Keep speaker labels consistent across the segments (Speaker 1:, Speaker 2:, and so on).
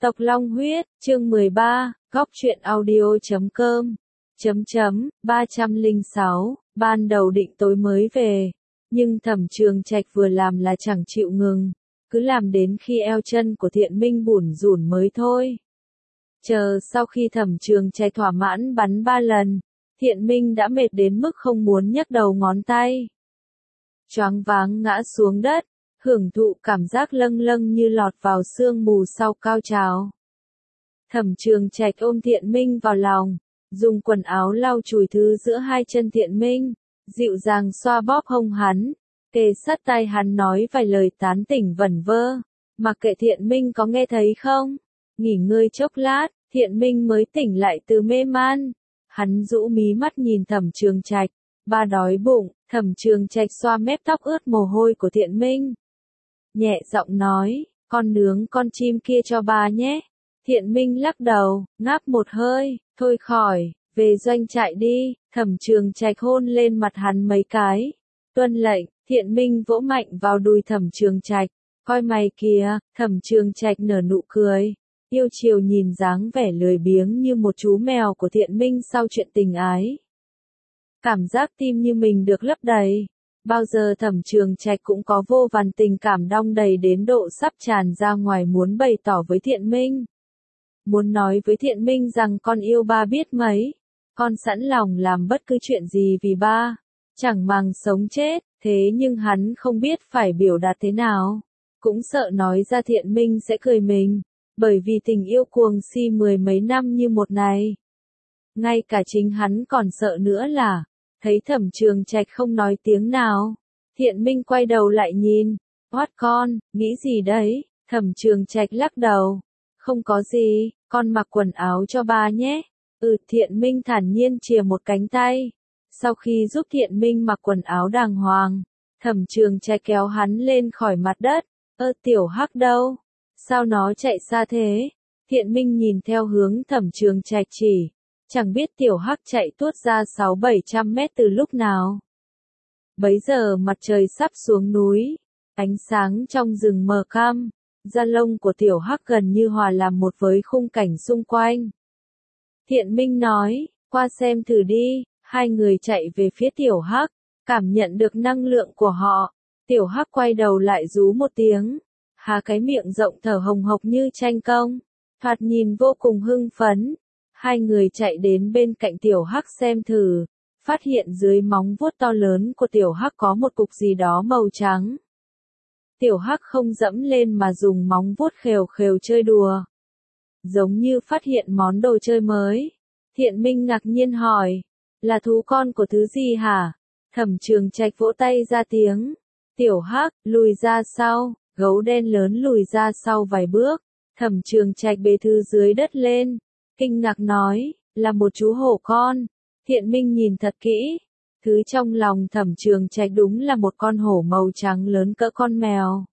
Speaker 1: Tộc Long Huyết, chương 13, góc truyện audio.com. 306, ban đầu định tối mới về, nhưng Thẩm Trường Trạch vừa làm là chẳng chịu ngừng, cứ làm đến khi eo chân của Thiện Minh bủn rủn mới thôi. Chờ sau khi Thẩm Trường Trạch thỏa mãn bắn 3 lần, Thiện Minh đã mệt đến mức không muốn nhấc đầu ngón tay. Choáng váng ngã xuống đất, hưởng thụ cảm giác lâng lâng như lọt vào sương mù sau cao trào. Thẩm Trường Trạch ôm Thiện Minh vào lòng, dùng quần áo lau chùi thứ giữa hai chân Thiện Minh, dịu dàng xoa bóp hông hắn, kề sát tai hắn nói vài lời tán tỉnh vẩn vơ, mặc kệ Thiện Minh có nghe thấy không. Nghỉ ngơi chốc lát, Thiện Minh mới tỉnh lại từ mê man. Hắn rũ mí mắt nhìn Thẩm Trường Trạch, ba đói bụng. Thẩm Trường Trạch xoa mép tóc ướt mồ hôi của Thiện Minh, nhẹ giọng nói, con nướng con chim kia cho ba nhé. Thiện Minh lắc đầu, ngáp một hơi, thôi khỏi, về doanh trại đi. Thẩm Trường Trạch hôn lên mặt hắn mấy cái, tuân lệnh. Thiện Minh vỗ mạnh vào đùi Thẩm Trường Trạch, coi mày kìa. Thẩm Trường Trạch nở nụ cười, yêu chiều nhìn dáng vẻ lười biếng như một chú mèo của Thiện Minh sau chuyện tình ái. Cảm giác tim như mình được lấp đầy. Bao giờ Thẩm Trường Trạch cũng có vô vàn tình cảm đong đầy đến độ sắp tràn ra ngoài, muốn bày tỏ với Thiện Minh. Muốn nói với Thiện Minh rằng con yêu ba biết mấy, con sẵn lòng làm bất cứ chuyện gì vì ba, chẳng màng sống chết. Thế nhưng hắn không biết phải biểu đạt thế nào, cũng sợ nói ra Thiện Minh sẽ cười mình, bởi vì tình yêu cuồng si mười mấy năm như một này. Ngay cả chính hắn còn sợ nữa là, thấy Thẩm Trường Trạch không nói tiếng nào, Thiện Minh quay đầu lại nhìn, "Hoắt con, nghĩ gì đấy?" Thẩm Trường Trạch lắc đầu, "Không có gì, con mặc quần áo cho ba nhé." Thiện Minh thản nhiên chìa một cánh tay. Sau khi giúp Thiện Minh mặc quần áo đàng hoàng, Thẩm Trường Trạch kéo hắn lên khỏi mặt đất. Tiểu Hắc đâu? Sao nó chạy xa thế?" Thiện Minh nhìn theo hướng Thẩm Trường Trạch chỉ. Chẳng biết Tiểu Hắc chạy tuốt ra 600-700 mét từ lúc nào. Bấy giờ mặt trời sắp xuống núi, ánh sáng trong rừng mờ căm, da lông của Tiểu Hắc gần như hòa làm một với khung cảnh xung quanh. Thiện Minh nói, "Qua xem thử đi." Hai người chạy về phía Tiểu Hắc, cảm nhận được năng lượng của họ. Tiểu Hắc quay đầu lại rú một tiếng, há cái miệng rộng thở hồng hộc như tranh công, thoạt nhìn vô cùng hưng phấn. Hai người chạy đến bên cạnh Tiểu Hắc xem thử, phát hiện dưới móng vuốt to lớn của Tiểu Hắc có một cục gì đó màu trắng. Tiểu Hắc không dẫm lên mà dùng móng vuốt khều khều chơi đùa, giống như phát hiện món đồ chơi mới. Thiện Minh ngạc nhiên hỏi, "Là thú con của thứ gì hả?" Thẩm Trường Trạch vỗ tay ra tiếng, "Tiểu Hắc, lùi ra sau." Gấu đen lớn lùi ra sau vài bước. Thẩm Trường Trạch bế thứ dưới đất lên, kinh ngạc nói, "Là một chú hổ con." Thiện Minh nhìn thật kỹ, thứ trong lòng Thẩm Trường Trạch đúng là một con hổ màu trắng lớn cỡ con mèo.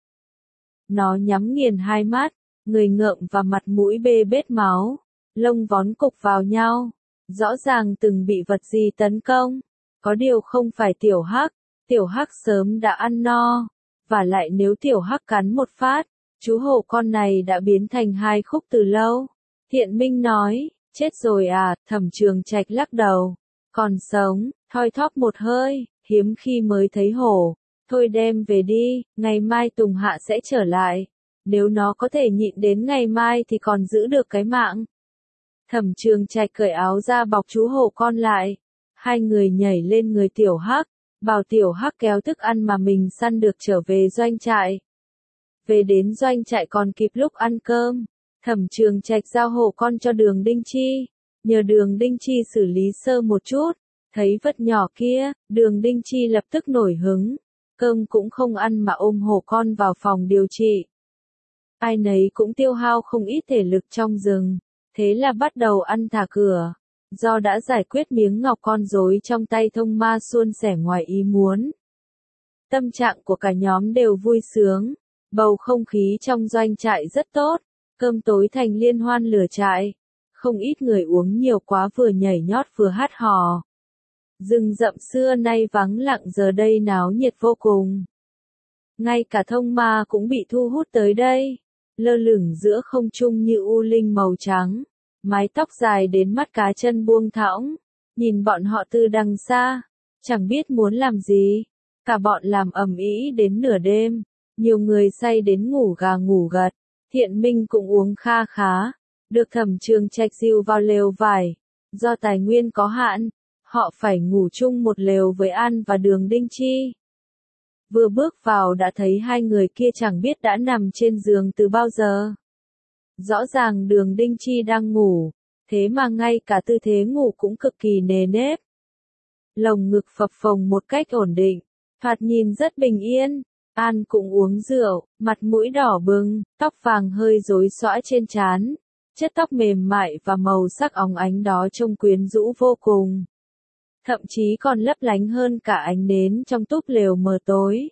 Speaker 1: Nó nhắm nghiền hai mắt, người ngợm và mặt mũi bê bết máu, lông vón cục vào nhau, rõ ràng từng bị vật gì tấn công. Có điều không phải Tiểu Hắc, Tiểu Hắc sớm đã ăn no, và lại nếu Tiểu Hắc cắn một phát, chú hổ con này đã biến thành hai khúc từ lâu. Thiện Minh nói, "Chết rồi à?" Thẩm Trường Trạch lắc đầu, "Còn sống." Thoi thóp một hơi, hiếm khi mới thấy hổ. "Thôi đem về đi, ngày mai Tùng Hạ sẽ trở lại. Nếu nó có thể nhịn đến ngày mai thì còn giữ được cái mạng." Thẩm Trường Trạch cởi áo ra bọc chú hổ con lại. Hai người nhảy lên người Tiểu Hắc, bảo Tiểu Hắc kéo thức ăn mà mình săn được trở về doanh trại. Về đến doanh trại còn kịp lúc ăn cơm. Thẩm Trường Trạch giao hổ con cho Đường Đinh Chi, nhờ Đường Đinh Chi xử lý sơ một chút. Thấy vật nhỏ kia, Đường Đinh Chi lập tức nổi hứng, cơm cũng không ăn mà ôm hổ con vào phòng điều trị. Ai nấy cũng tiêu hao không ít thể lực trong rừng, thế là bắt đầu ăn thả cửa. Do đã giải quyết miếng ngọc con rối trong tay Thông Ma suôn sẻ ngoài ý muốn, tâm trạng của cả nhóm đều vui sướng, bầu không khí trong doanh trại rất tốt. Cơm tối thành liên hoan lửa trại, không ít người uống nhiều quá vừa nhảy nhót vừa hát hò. Rừng rậm xưa nay vắng lặng giờ đây náo nhiệt vô cùng. Ngay cả Thông Ma cũng bị thu hút tới đây. lơ lửng giữa không trung như u linh màu trắng, mái tóc dài đến mắt cá chân buông thõng, nhìn bọn họ từ đằng xa, chẳng biết muốn làm gì, cả bọn làm ầm ĩ đến nửa đêm, nhiều người say đến ngủ gà ngủ gật, Thiện Minh cũng uống kha khá, được Thẩm Trường Trạch dìu vào lều vải, do tài nguyên có hạn, họ phải ngủ chung một lều với An và Đường Đinh Chi. Vừa bước vào đã thấy hai người kia chẳng biết đã nằm trên giường từ bao giờ. Rõ ràng Đường Đinh Chi đang ngủ, thế mà ngay cả tư thế ngủ cũng cực kỳ nề nếp. Lồng ngực phập phồng một cách ổn định, thoạt nhìn rất bình yên. An cũng uống rượu, mặt mũi đỏ bừng, tóc vàng hơi rối xõa trên trán, chất tóc mềm mại và màu sắc óng ánh đó trông quyến rũ vô cùng. Thậm chí còn lấp lánh hơn cả ánh nến trong túp lều mờ tối.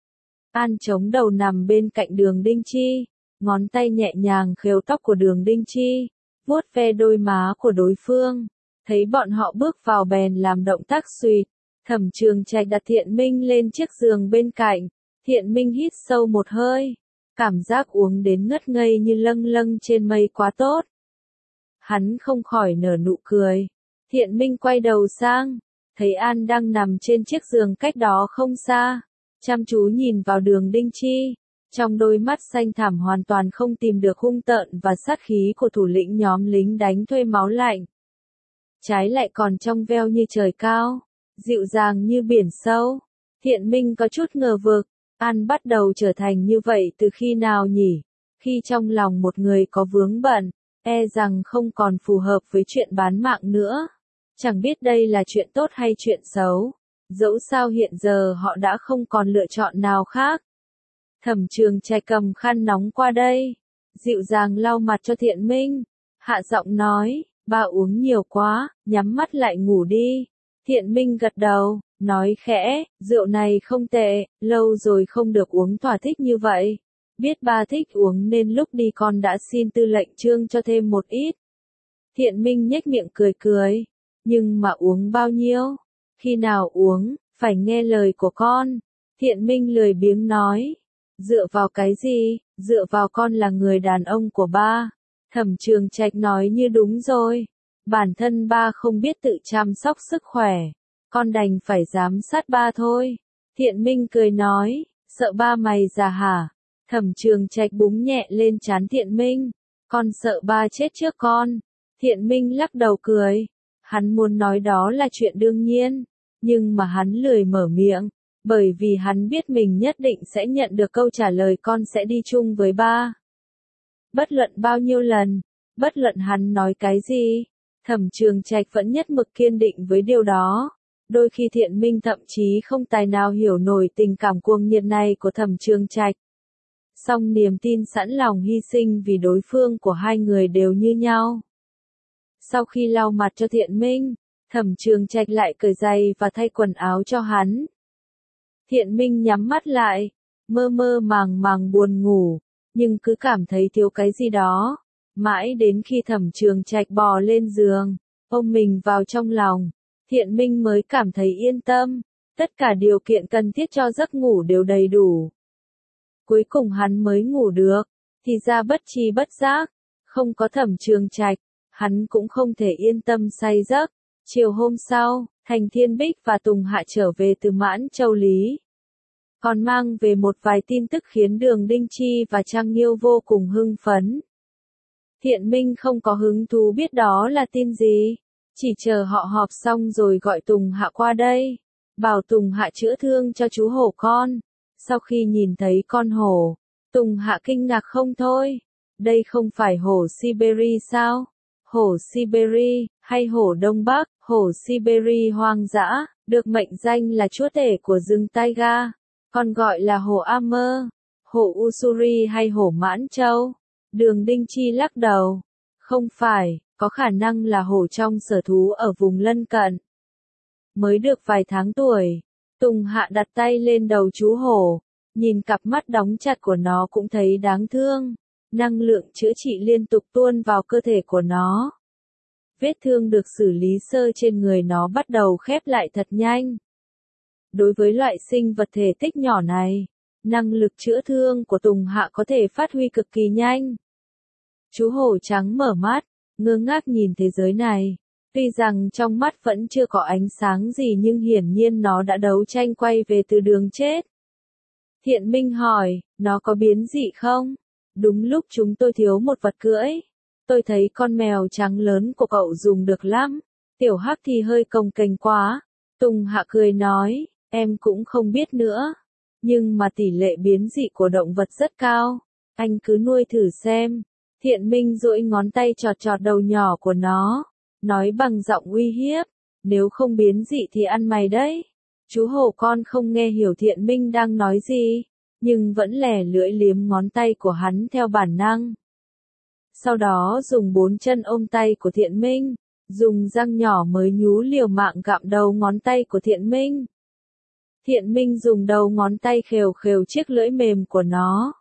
Speaker 1: An chống đầu nằm bên cạnh Đường Đinh Chi, ngón tay nhẹ nhàng khều tóc của Đường Đinh Chi, vuốt ve đôi má của đối phương. Thấy bọn họ bước vào bèn làm động tác suỵt, Thẩm Trường Trạch đặt Thiện Minh lên chiếc giường bên cạnh. Thiện Minh hít sâu một hơi, cảm giác uống đến ngất ngây như lâng lâng trên mây quá tốt. Hắn không khỏi nở nụ cười. Thiện Minh quay đầu sang, thấy An đang nằm trên chiếc giường cách đó không xa, chăm chú nhìn vào Đường Đinh Chi, trong đôi mắt xanh thẳm hoàn toàn không tìm được hung tợn và sát khí của thủ lĩnh nhóm lính đánh thuê máu lạnh. Trái lại còn trong veo như trời cao, dịu dàng như biển sâu. Thiện Minh có chút ngờ vực, An bắt đầu trở thành như vậy từ khi nào nhỉ? Khi trong lòng một người có vướng bận, e rằng không còn phù hợp với chuyện bán mạng nữa. Chẳng biết đây là chuyện tốt hay chuyện xấu. Dẫu sao hiện giờ họ đã không còn lựa chọn nào khác. Thẩm Trường Trạch cầm khăn nóng qua đây, dịu dàng lau mặt cho Thiện Minh, hạ giọng nói, ba uống nhiều quá, nhắm mắt lại ngủ đi. Thiện Minh gật đầu, nói khẽ, rượu này không tệ, lâu rồi không được uống thỏa thích như vậy. Biết ba thích uống nên lúc đi con đã xin tư lệnh Trương cho thêm một ít. Thiện Minh nhếch miệng cười cười, nhưng mà uống bao nhiêu? Khi nào uống, phải nghe lời của con. Thiện Minh lười biếng nói, dựa vào cái gì, dựa vào con là người đàn ông của ba. Thẩm Trường Trạch nói như đúng rồi, bản thân ba không biết tự chăm sóc sức khỏe, con đành phải giám sát ba thôi. Thiện Minh cười nói, sợ ba mày già hả? Thẩm Trường Trạch búng nhẹ lên trán Thiện Minh, con sợ ba chết trước con. Thiện Minh lắc đầu cười, hắn muốn nói đó là chuyện đương nhiên, nhưng mà hắn lười mở miệng, bởi vì hắn biết mình nhất định sẽ nhận được câu trả lời con sẽ đi chung với ba. Bất luận bao nhiêu lần, bất luận hắn nói cái gì, Thẩm Trường Trạch vẫn nhất mực kiên định với điều đó. Đôi khi Thiện Minh thậm chí không tài nào hiểu nổi tình cảm cuồng nhiệt này của Thẩm Trường Trạch. Song niềm tin sẵn lòng hy sinh vì đối phương của hai người đều như nhau. Sau khi lau mặt cho Thiện Minh, Thẩm Trường Trạch lại cởi giày và thay quần áo cho hắn. Thiện Minh nhắm mắt lại, mơ mơ màng màng buồn ngủ, nhưng cứ cảm thấy thiếu cái gì đó. Mãi đến khi Thẩm Trường Trạch bò lên giường, ôm mình vào trong lòng, Thiện Minh mới cảm thấy yên tâm, tất cả điều kiện cần thiết cho giấc ngủ đều đầy đủ. Cuối cùng hắn mới ngủ được, thì ra bất tri bất giác, không có Thẩm Trường Trạch, hắn cũng không thể yên tâm say giấc. Chiều hôm sau, Thành Thiên Bích và Tùng Hạ trở về từ Mãn Châu Lý. Còn mang về một vài tin tức khiến Đường Đinh Chi và Trang Nghiêu vô cùng hưng phấn. Thiện Minh không có hứng thú biết đó là tin gì, chỉ chờ họ họp xong rồi gọi Tùng Hạ qua đây, bảo Tùng Hạ chữa thương cho chú hổ con. Sau khi nhìn thấy con hổ, Tùng Hạ kinh ngạc không thôi, đây không phải hổ Siberia sao? Hổ Siberia, hay hổ Đông Bắc, hổ Siberia hoang dã, được mệnh danh là chúa tể của rừng taiga, còn gọi là hổ Amur, hổ Ussuri hay hổ Mãn Châu. Đường Đinh Chi lắc đầu, không phải, có khả năng là hổ trong sở thú ở vùng lân cận. Mới được vài tháng tuổi, Tùng Hạ đặt tay lên đầu chú hổ, nhìn cặp mắt đóng chặt của nó cũng thấy đáng thương. Năng lượng chữa trị liên tục tuôn vào cơ thể của nó. Vết thương được xử lý sơ trên người nó bắt đầu khép lại thật nhanh. Đối với loại sinh vật thể tích nhỏ này, Năng lực chữa thương của Tùng Hạ có thể phát huy cực kỳ nhanh. Chú hổ trắng mở mắt, ngơ ngác nhìn thế giới này. Tuy rằng trong mắt vẫn chưa có ánh sáng gì nhưng hiển nhiên nó đã đấu tranh quay về từ đường chết. Thiện Minh hỏi, nó có biến dị không? Đúng lúc chúng tôi thiếu một vật cưỡi. Tôi thấy con mèo trắng lớn của cậu dùng được lắm. Tiểu Hắc thì hơi cồng kềnh quá. Tùng Hạ cười nói, em cũng không biết nữa. Nhưng mà tỷ lệ biến dị của động vật rất cao. Anh cứ nuôi thử xem. Thiện Minh duỗi ngón tay chọt chọt đầu nhỏ của nó. Nói bằng giọng uy hiếp. Nếu không biến dị thì ăn mày đấy. Chú hổ con không nghe hiểu Thiện Minh đang nói gì. Nhưng vẫn lẻ lưỡi liếm ngón tay của hắn theo bản năng. Sau đó dùng 4 chân ôm tay của Thiện Minh. Dùng răng nhỏ mới nhú liều mạng gặm đầu ngón tay của Thiện Minh. Thiện Minh dùng đầu ngón tay khều khều chiếc lưỡi mềm của nó.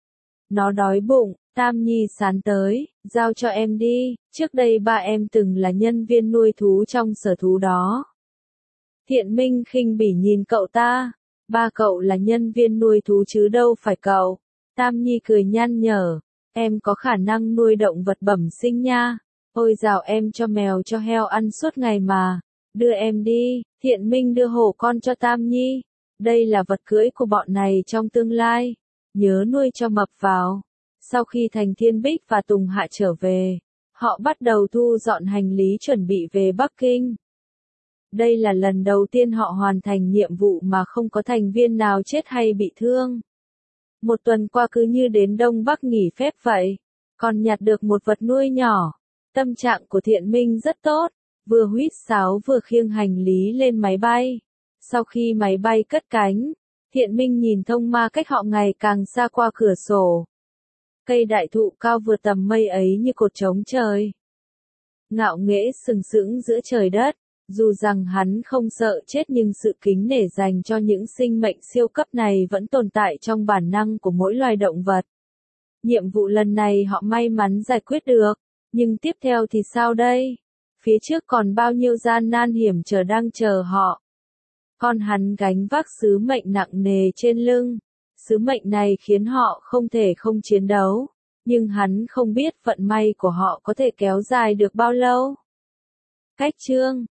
Speaker 1: Nó đói bụng, Tam Nhi sán tới, giao cho em đi, trước đây ba em từng là nhân viên nuôi thú trong sở thú đó. Thiện Minh khinh bỉ nhìn cậu ta, ba cậu là nhân viên nuôi thú chứ đâu phải cậu. Tam Nhi cười nhăn nhở, em có khả năng nuôi động vật bẩm sinh nha, ôi dào em cho mèo cho heo ăn suốt ngày mà, đưa em đi. Thiện Minh đưa hổ con cho Tam Nhi, đây là vật cưỡi của bọn này trong tương lai, nhớ nuôi cho mập vào. Sau khi Thành Thiên Bích và Tùng Hạ trở về, họ bắt đầu thu dọn hành lý chuẩn bị về Bắc Kinh. Đây là lần đầu tiên họ hoàn thành nhiệm vụ mà không có thành viên nào chết hay bị thương. Một tuần qua cứ như đến Đông Bắc nghỉ phép vậy, còn nhặt được một vật nuôi nhỏ. Tâm trạng của Thiện Minh rất tốt, vừa huýt sáo vừa khiêng hành lý lên máy bay. Sau khi máy bay cất cánh, Thiện Minh nhìn thông ma cách họ ngày càng xa qua cửa sổ. Cây đại thụ cao vượt tầm mây ấy như cột trống trời. Ngạo nghễ sừng sững giữa trời đất, dù rằng hắn không sợ chết nhưng sự kính nể dành cho những sinh mệnh siêu cấp này vẫn tồn tại trong bản năng của mỗi loài động vật. Nhiệm vụ lần này họ may mắn giải quyết được, nhưng tiếp theo thì sao đây? Phía trước còn bao nhiêu gian nan hiểm trở đang chờ họ. Con hắn gánh vác sứ mệnh nặng nề trên lưng. Sứ mệnh này khiến họ không thể không chiến đấu, nhưng hắn không biết vận may của họ có thể kéo dài được bao lâu. Cách chương